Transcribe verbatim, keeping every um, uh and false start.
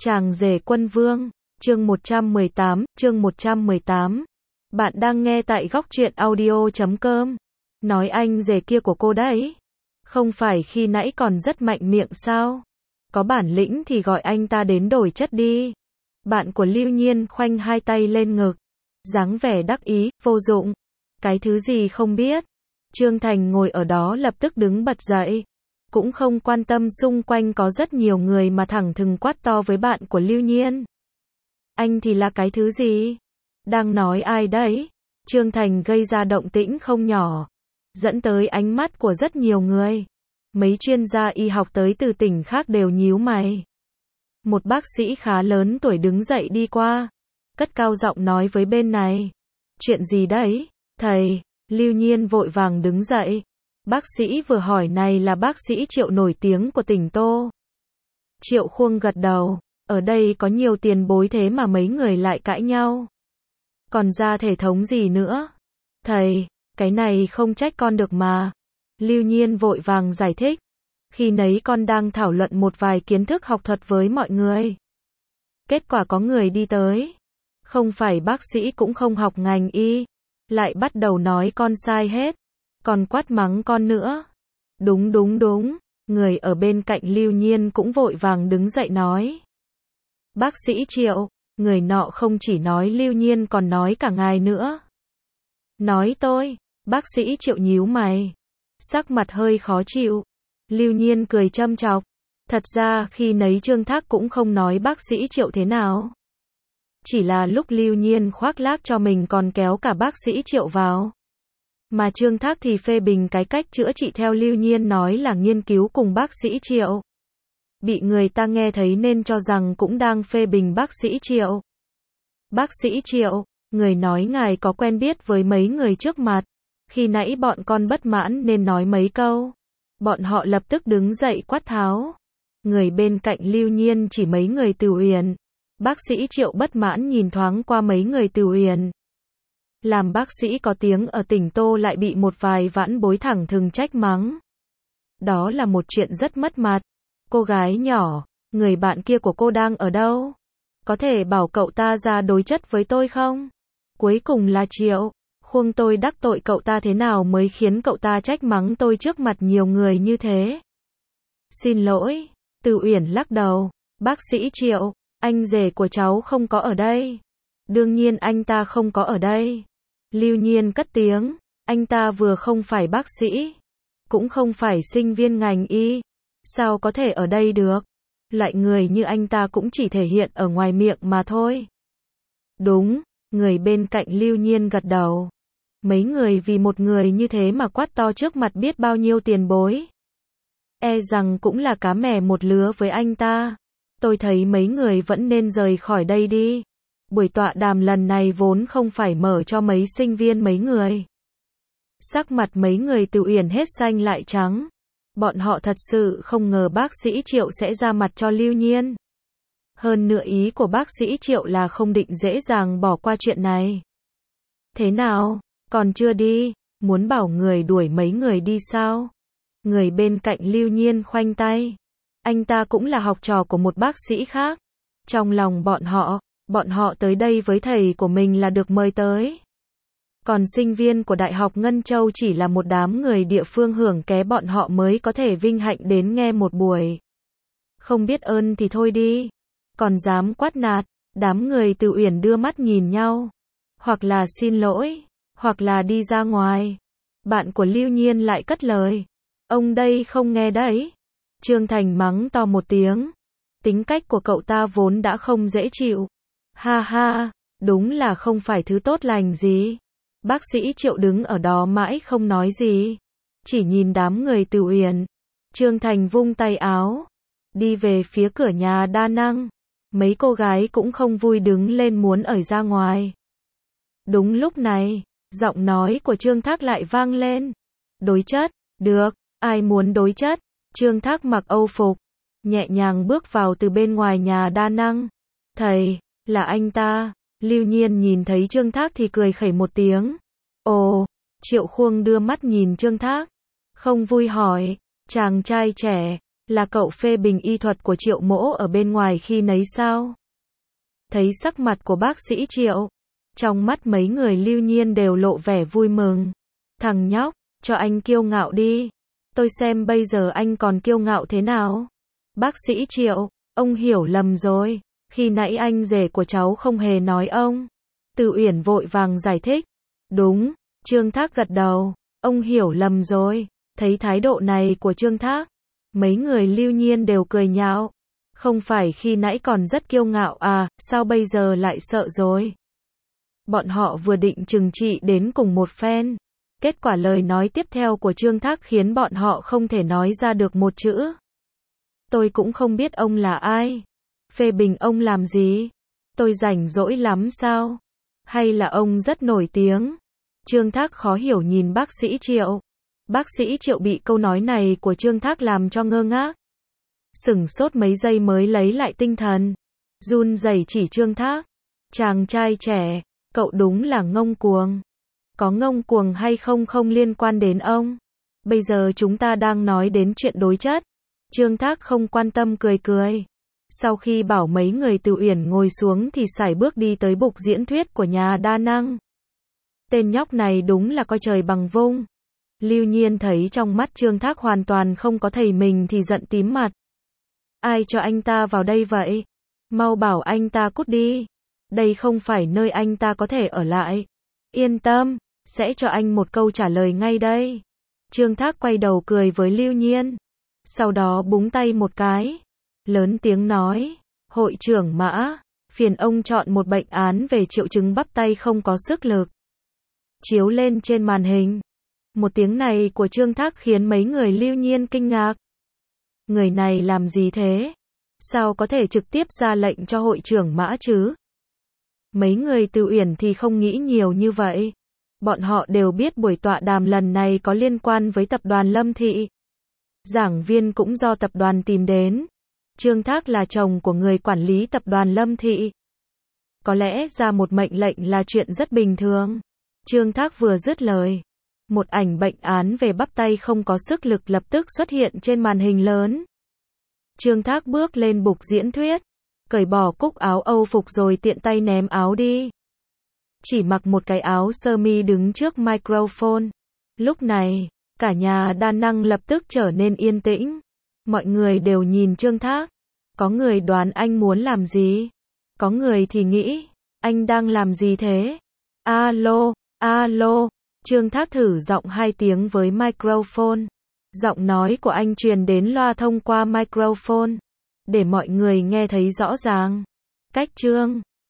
Chàng rể quân vương, chương một trăm mười tám, chương một trăm mười tám. Bạn đang nghe tại góc truyện audio chấm com. Nói anh rể kia của cô đấy. Không phải khi nãy còn rất mạnh miệng sao? Có bản lĩnh thì gọi anh ta đến đổi chất đi. Bạn của Lưu Nhiên khoanh hai tay lên ngực. Dáng vẻ đắc ý, vô dụng. Cái thứ gì không biết. Trương Thành ngồi ở đó lập tức đứng bật dậy. Cũng không quan tâm xung quanh có rất nhiều người mà thẳng thừng quát to với bạn của Lưu Nhiên. Anh thì là cái thứ gì? Đang nói ai đấy? Trương Thành gây ra động tĩnh không nhỏ, dẫn tới ánh mắt của rất nhiều người. Mấy chuyên gia y học tới từ tỉnh khác đều nhíu mày. Một bác sĩ khá lớn tuổi đứng dậy đi qua, cất cao giọng nói với bên này. Chuyện gì đấy, thầy? Lưu Nhiên vội vàng đứng dậy. Bác sĩ vừa hỏi này là bác sĩ Triệu nổi tiếng của tỉnh Tô. Triệu Khuông gật đầu. Ở đây có nhiều tiền bối thế mà mấy người lại cãi nhau. Còn ra thể thống gì nữa? Thầy, cái này không trách con được mà. Lưu Nhiên vội vàng giải thích. Khi nấy con đang thảo luận một vài kiến thức học thuật với mọi người. Kết quả có người đi tới. Không phải bác sĩ cũng không học ngành y. Lại bắt đầu nói con sai hết. Còn quát mắng con nữa. Đúng đúng đúng. Người ở bên cạnh Lưu Nhiên cũng vội vàng đứng dậy nói. Bác sĩ Triệu, người nọ không chỉ nói Lưu Nhiên còn nói cả ngài nữa. Nói tôi, bác sĩ Triệu nhíu mày. Sắc mặt hơi khó chịu. Lưu Nhiên cười châm chọc. Thật ra khi nấy Trương Thác cũng không nói bác sĩ Triệu thế nào. Chỉ là lúc Lưu Nhiên khoác lác cho mình còn kéo cả bác sĩ Triệu vào. Mà Trương Thác thì phê bình cái cách chữa trị theo Lưu Nhiên nói là nghiên cứu cùng bác sĩ Triệu. Bị người ta nghe thấy nên cho rằng cũng đang phê bình bác sĩ Triệu. Bác sĩ Triệu, người nói ngài có quen biết với mấy người trước mặt. Khi nãy bọn con bất mãn nên nói mấy câu. Bọn họ lập tức đứng dậy quát tháo. Người bên cạnh Lưu Nhiên chỉ mấy người Từ Uyển. Bác sĩ Triệu bất mãn nhìn thoáng qua mấy người Từ Uyển. Làm bác sĩ có tiếng ở tỉnh Tô lại bị một vài vãn bối thẳng thừng trách mắng. Đó là một chuyện rất mất mặt. Cô gái nhỏ, người bạn kia của cô đang ở đâu? Có thể bảo cậu ta ra đối chất với tôi không? Cuối cùng là Triệu Khuông, tôi đắc tội cậu ta thế nào mới khiến cậu ta trách mắng tôi trước mặt nhiều người như thế? Xin lỗi, Từ Uyển lắc đầu. Bác sĩ Triệu, anh rể của cháu không có ở đây. Đương nhiên anh ta không có ở đây. Lưu Nhiên cất tiếng, anh ta vừa không phải bác sĩ, cũng không phải sinh viên ngành y. Sao có thể ở đây được? Loại người như anh ta cũng chỉ thể hiện ở ngoài miệng mà thôi. Đúng, người bên cạnh Lưu Nhiên gật đầu. Mấy người vì một người như thế mà quát to trước mặt biết bao nhiêu tiền bối. E rằng cũng là cá mè một lứa với anh ta. Tôi thấy mấy người vẫn nên rời khỏi đây đi. Buổi tọa đàm lần này vốn không phải mở cho mấy sinh viên mấy người. Sắc mặt mấy người Từ Uyển hết xanh lại trắng. Bọn họ thật sự không ngờ bác sĩ Triệu sẽ ra mặt cho Lưu Nhiên. Hơn nữa ý của bác sĩ Triệu là không định dễ dàng bỏ qua chuyện này. Thế nào, còn chưa đi, muốn bảo người đuổi mấy người đi sao? Người bên cạnh Lưu Nhiên khoanh tay. Anh ta cũng là học trò của một bác sĩ khác. Trong lòng bọn họ, bọn họ tới đây với thầy của mình là được mời tới. Còn sinh viên của Đại học Ngân Châu chỉ là một đám người địa phương hưởng ké bọn họ mới có thể vinh hạnh đến nghe một buổi. Không biết ơn thì thôi đi. Còn dám quát nạt, đám người Từ Uyển đưa mắt nhìn nhau. Hoặc là xin lỗi, hoặc là đi ra ngoài. Bạn của Lưu Nhiên lại cất lời. Ông đây không nghe đấy. Trương Thành mắng to một tiếng. Tính cách của cậu ta vốn đã không dễ chịu. Ha ha, đúng là không phải thứ tốt lành gì. Bác sĩ Triệu đứng ở đó mãi không nói gì. Chỉ nhìn đám người Từ Uyển. Trương Thành vung tay áo. Đi về phía cửa nhà đa năng. Mấy cô gái cũng không vui đứng lên muốn ởi ra ngoài. Đúng lúc này, giọng nói của Trương Thác lại vang lên. Đối chất, được, ai muốn đối chất? Trương Thác mặc âu phục, nhẹ nhàng bước vào từ bên ngoài nhà đa năng. Thầy, là anh ta. Lưu Nhiên nhìn thấy Trương Thác thì cười khẩy một tiếng. Ồ, Triệu Khuông đưa mắt nhìn Trương Thác. Không vui hỏi, chàng trai trẻ, Là cậu phê bình y thuật của Triệu Mỗ ở bên ngoài khi nấy sao? Thấy sắc mặt của bác sĩ Triệu, trong mắt mấy người Lưu Nhiên đều lộ vẻ vui mừng. Thằng nhóc, cho anh kiêu ngạo đi. Tôi xem bây giờ anh còn kiêu ngạo thế nào? Bác sĩ Triệu, ông hiểu lầm rồi. Khi nãy anh rể của cháu không hề nói ông. Từ Uyển vội vàng giải thích. Đúng, Trương Thác gật đầu. Ông hiểu lầm rồi. Thấy thái độ này của Trương Thác, mấy người Lưu Nhiên đều cười nhạo. Không phải khi nãy còn rất kiêu ngạo à, sao bây giờ lại sợ rồi? Bọn họ vừa định trừng trị đến cùng một phen. Kết quả lời nói tiếp theo của Trương Thác khiến bọn họ không thể nói ra được một chữ. Tôi cũng không biết ông là ai. Phê bình ông làm gì? Tôi rảnh rỗi lắm sao? Hay là ông rất nổi tiếng? Trương Thác khó hiểu nhìn bác sĩ Triệu. Bác sĩ Triệu bị câu nói này của Trương Thác làm cho ngơ ngác. Sửng sốt mấy giây mới lấy lại tinh thần. Run rẩy chỉ Trương Thác. Chàng trai trẻ, cậu đúng là ngông cuồng. Có ngông cuồng hay không không liên quan đến ông. Bây giờ chúng ta đang nói đến chuyện đối chất. Trương Thác không quan tâm cười cười. Sau khi bảo mấy người Từ Uyển ngồi xuống thì sải bước đi tới bục diễn thuyết của nhà đa năng. Tên nhóc này đúng là coi trời bằng vung. Lưu Nhiên thấy trong mắt Trương Thác hoàn toàn không có thầy mình thì giận tím mặt. Ai cho anh ta vào đây vậy? Mau bảo anh ta cút đi. Đây không phải nơi anh ta có thể ở lại. Yên tâm, sẽ cho anh một câu trả lời ngay đây. Trương Thác quay đầu cười với Lưu Nhiên. Sau đó búng tay một cái. Lớn tiếng nói. Hội trưởng Mã, phiền ông chọn một bệnh án về triệu chứng bắp tay không có sức lực. Chiếu lên trên màn hình. Một tiếng này của Trương Thác khiến mấy người Lưu Nhiên kinh ngạc. Người này làm gì thế? Sao có thể trực tiếp ra lệnh cho hội trưởng Mã chứ? Mấy người Từ Uyển thì không nghĩ nhiều như vậy. Bọn họ đều biết buổi tọa đàm lần này có liên quan với tập đoàn Lâm Thị. Giảng viên cũng do tập đoàn tìm đến. Trương Thác là chồng của người quản lý tập đoàn Lâm Thị. Có lẽ ra một mệnh lệnh là chuyện rất bình thường. Trương Thác vừa dứt lời. Một ảnh bệnh án về bắp tay không có sức lực lập tức xuất hiện trên màn hình lớn. Trương Thác bước lên bục diễn thuyết. Cởi bỏ cúc áo Âu phục rồi tiện tay ném áo đi. Chỉ mặc một cái áo sơ mi đứng trước microphone. Lúc này, cả nhà đa năng lập tức trở nên yên tĩnh. Mọi người đều nhìn Trương Thác. Có người đoán anh muốn làm gì. Có người thì nghĩ, anh đang làm gì thế? Alo, alo. Trương Thác thử giọng hai tiếng với microphone. Giọng nói của anh truyền đến loa thông qua microphone. Để mọi người nghe thấy rõ ràng. Cách Trương